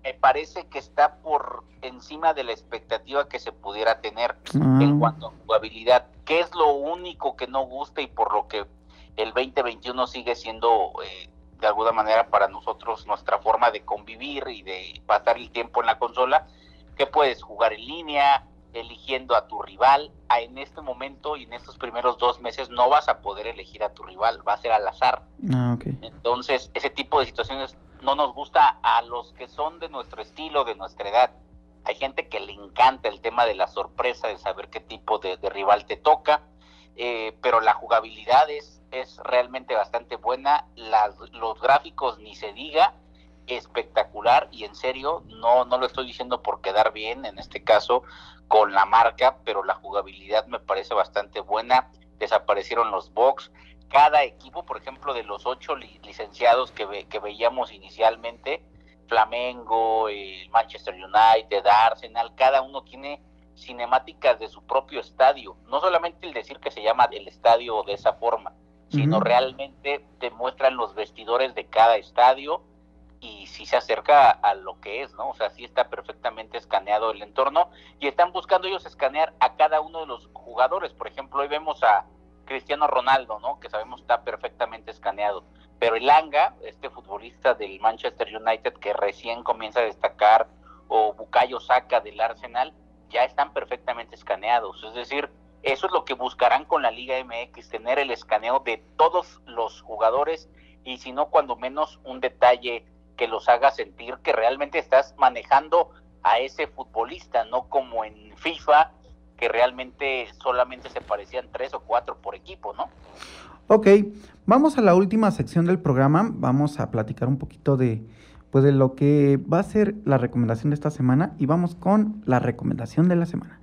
me parece que está por encima de la expectativa que se pudiera tener Ah. en cuanto a jugabilidad, que es lo único que no gusta y por lo que el veinte veintiuno sigue siendo eh, de alguna manera para nosotros nuestra forma de convivir y de pasar el tiempo en la consola, que puedes jugar en línea, eligiendo a tu rival. Ah, en este momento y en estos primeros dos meses no vas a poder elegir a tu rival, va a ser al azar. Ah, ok. Entonces, ese tipo de situaciones no nos gusta a los que son de nuestro estilo, de nuestra edad. Hay gente que le encanta el tema de la sorpresa, de saber qué tipo de, de rival te toca, eh, pero la jugabilidad es, es realmente bastante buena. Las, los gráficos ni se diga, espectacular, y en serio, no, no lo estoy diciendo por quedar bien, en este caso, con la marca, pero la jugabilidad me parece bastante buena. Desaparecieron los bugs. Cada equipo, por ejemplo, de los ocho li- licenciados que, ve, que veíamos inicialmente, Flamengo, el Manchester United, Arsenal, cada uno tiene cinemáticas de su propio estadio. No solamente el decir que se llama el estadio de esa forma, sino Ujú. realmente te muestran los vestidores de cada estadio y sí se acerca a lo que es, ¿no? O sea, sí está perfectamente escaneado el entorno y están buscando ellos escanear a cada uno de los jugadores. Por ejemplo, hoy vemos a Cristiano Ronaldo, ¿no? Que sabemos está perfectamente escaneado. Pero Elanga, este futbolista del Manchester United que recién comienza a destacar, o Bukayo Saka del Arsenal, ya están perfectamente escaneados. Es decir, eso es lo que buscarán con la Liga M X, tener el escaneo de todos los jugadores y si no, cuando menos un detalle que los haga sentir que realmente estás manejando a ese futbolista, no como en FIFA, que realmente solamente se parecían tres o cuatro por equipo, ¿no? Ok, vamos a la última sección del programa. Vamos a platicar un poquito de, pues, de lo que va a ser la recomendación de esta semana y vamos con la recomendación de la semana.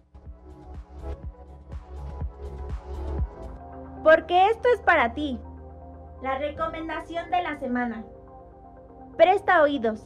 Porque esto es para ti. La recomendación de la semana. Presta oídos.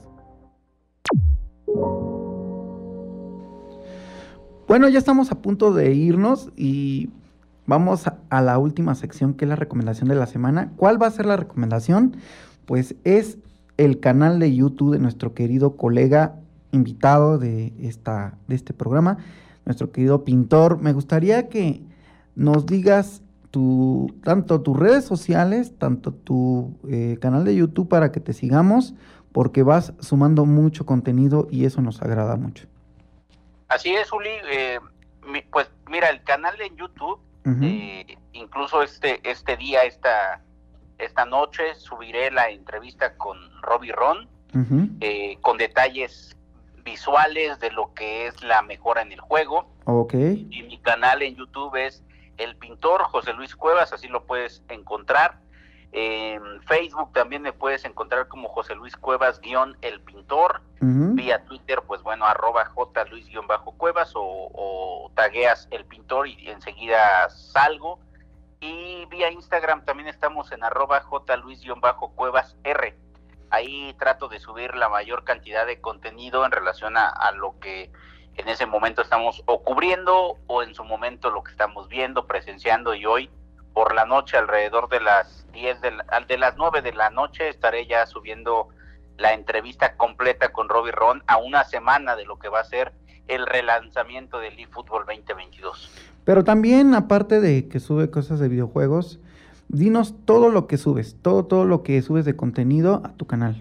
Bueno, ya estamos a punto de irnos y vamos a, a la última sección, que es la recomendación de la semana. ¿Cuál va a ser la recomendación? Pues es el canal de YouTube de nuestro querido colega invitado de, esta, de este programa, nuestro querido pintor. Me gustaría que nos digas tu, tanto tus redes sociales, tanto tu eh, canal de YouTube para que te sigamos, porque vas sumando mucho contenido y eso nos agrada mucho. Así es, Uli. Eh, mi, pues mira, el canal en YouTube, Uh-huh. eh, incluso este este día, esta esta noche, subiré la entrevista con Robbie Ron, Uh-huh. eh, con detalles visuales de lo que es la mejora en el juego. Ok. Y mi canal en YouTube es El Pintor, José Luis Cuevas, así lo puedes encontrar. En Facebook también me puedes encontrar como José Luis Cuevas guión El Pintor. Uh-huh. Vía Twitter, pues bueno, arroba jluis guión bajo cuevas o, o tagueas El Pintor y enseguida salgo. Y vía Instagram también estamos en arroba jluis guión bajo cuevas r. Ahí trato de subir la mayor cantidad de contenido en relación a, a lo que en ese momento estamos o cubriendo o en su momento lo que estamos viendo, presenciando. Y hoy por la noche, alrededor de las diez de, la, de las nueve de la noche, estaré ya subiendo la entrevista completa con Robbie Ron a una semana de lo que va a ser el relanzamiento del eFootball veinte veintidós. Pero también, aparte de que sube cosas de videojuegos, dinos todo lo que subes, todo, todo lo que subes de contenido a tu canal.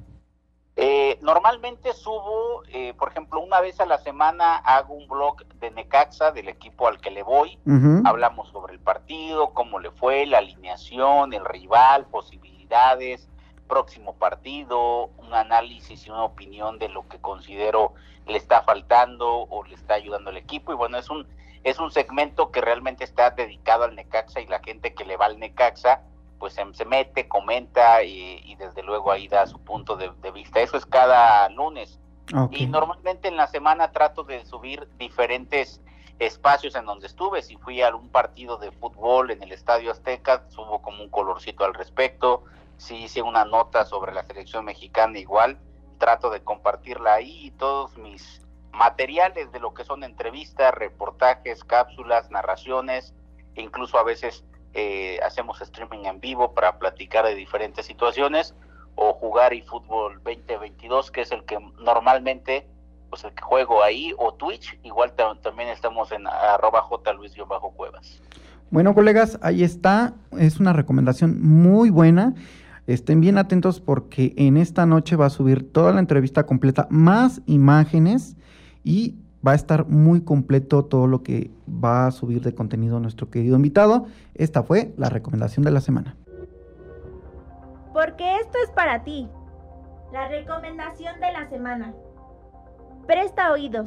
Eh, normalmente subo, eh, por ejemplo, una vez a la semana hago un blog de Necaxa, del equipo al que le voy. Uh-huh. Hablamos sobre el partido, cómo le fue, la alineación, el rival, posibilidades, próximo partido, un análisis y una opinión de lo que considero le está faltando o le está ayudando al equipo. Y bueno, es un es un segmento que realmente está dedicado al Necaxa y la gente que le va al Necaxa pues se, se mete, comenta y, y desde luego ahí da su punto de, de vista. Eso es cada lunes. Okay. Y normalmente en la semana trato de subir diferentes espacios en donde estuve. Si fui a algún partido de fútbol en el Estadio Azteca, subo como un colorcito al respecto. Si hice una nota sobre la selección mexicana, igual trato de compartirla ahí, y todos mis materiales de lo que son entrevistas, reportajes, cápsulas, narraciones, incluso a veces eh, hacemos streaming en vivo para platicar de diferentes situaciones, o jugar eFootball veinte veintidós, que es el que normalmente, pues el que juego ahí, o Twitch, igual t- también estamos en arroba jluis-cuevas. Bueno, colegas, ahí está, es una recomendación muy buena. Estén bien atentos porque en esta noche va a subir toda la entrevista completa, más imágenes, y va a estar muy completo todo lo que va a subir de contenido nuestro querido invitado. Esta fue la recomendación de la semana. Porque esto es para ti. La recomendación de la semana. Presta oídos.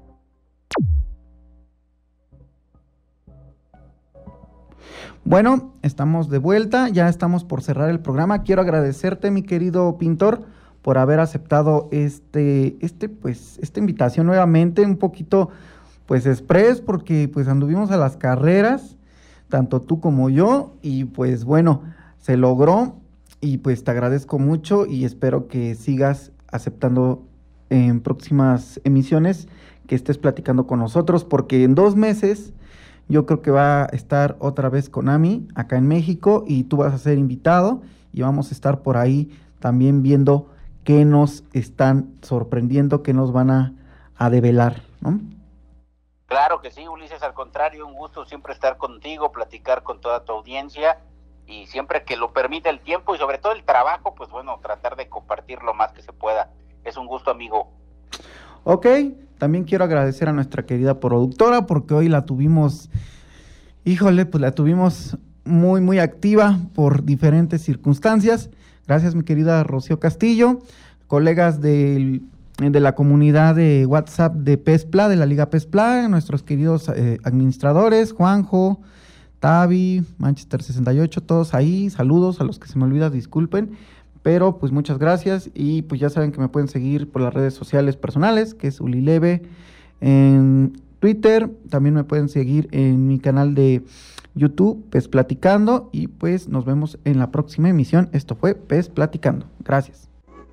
Bueno, estamos de vuelta, ya estamos por cerrar el programa. Quiero agradecerte, mi querido pintor, por haber aceptado este, este, pues, esta invitación nuevamente, un poquito, pues, express, porque, pues, anduvimos a las carreras, tanto tú como yo, y, pues, bueno, se logró, y, pues, te agradezco mucho, y espero que sigas aceptando en próximas emisiones, que estés platicando con nosotros, porque en dos meses yo creo que va a estar otra vez Konami acá en México, y tú vas a ser invitado, y vamos a estar por ahí también viendo qué nos están sorprendiendo, qué nos van a, a develar, ¿no? Claro que sí, Ulises, al contrario, un gusto siempre estar contigo, platicar con toda tu audiencia, y siempre que lo permita el tiempo y sobre todo el trabajo, pues bueno, tratar de compartir lo más que se pueda. Es un gusto, amigo. Ok, también quiero agradecer a nuestra querida productora, porque hoy la tuvimos, híjole, pues la tuvimos muy, muy activa por diferentes circunstancias. Gracias, mi querida Rocío Castillo, colegas del, de la comunidad de WhatsApp de PESPLA, de la Liga PESPLA, nuestros queridos eh, administradores, Juanjo, Tavi, Manchester sesenta y ocho, todos ahí, saludos a los que se me olvida, disculpen, pero pues muchas gracias, y pues ya saben que me pueden seguir por las redes sociales personales, que es Ulileve en Twitter, también me pueden seguir en mi canal de YouTube, Pes Platicando, y pues nos vemos en la próxima emisión. Esto fue Pes Platicando. Gracias.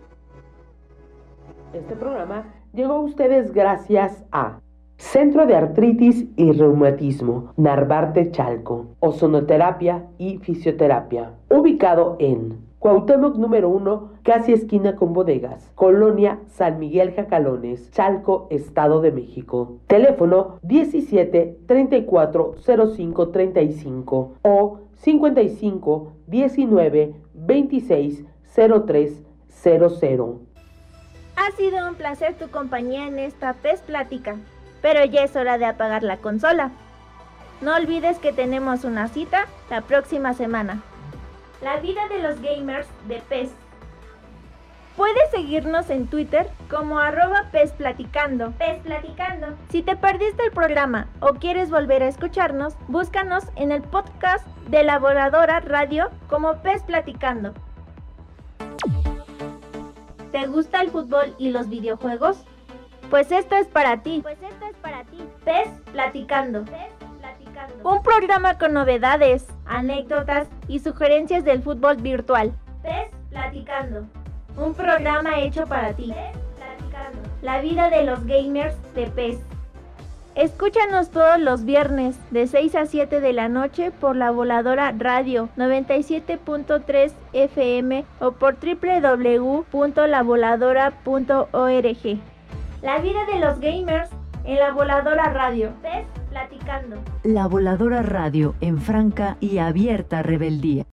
Este programa llegó a ustedes gracias a Centro de Artritis y Reumatismo, Narvarte Chalco, Ozonoterapia y Fisioterapia, ubicado en Cuauhtémoc número uno, casi esquina con bodegas, Colonia San Miguel Jacalones, Chalco, Estado de México. Teléfono diecisiete, treinta y cuatro, cero cinco, treinta y cinco o cincuenta y cinco, diecinueve, veintiséis, cero tres cero cero. Ha sido un placer tu compañía en esta Pes Plática, pero ya es hora de apagar la consola. No olvides que tenemos una cita la próxima semana. La vida de los gamers de Pes. Puedes seguirnos en Twitter como arroba Pes Platicando. Pes Platicando. Si te perdiste el programa o quieres volver a escucharnos, búscanos en el podcast de La Voladora Radio como Pes Platicando. ¿Te gusta el fútbol y los videojuegos? Pues esto es para ti. Pues esto es para ti. Pes Platicando. Pes Platicando. Un programa con novedades, anécdotas y sugerencias del fútbol virtual. Pes Platicando. Un programa hecho para ti. Pes Platicando. La vida de los gamers de Pes. Escúchanos todos los viernes de seis a siete de la noche por La Voladora Radio noventa y siete punto tres F M o por doble u doble u doble u punto la voladora punto org. La vida de los gamers en La Voladora Radio. Pes Platicando. La Voladora Radio en franca y abierta rebeldía.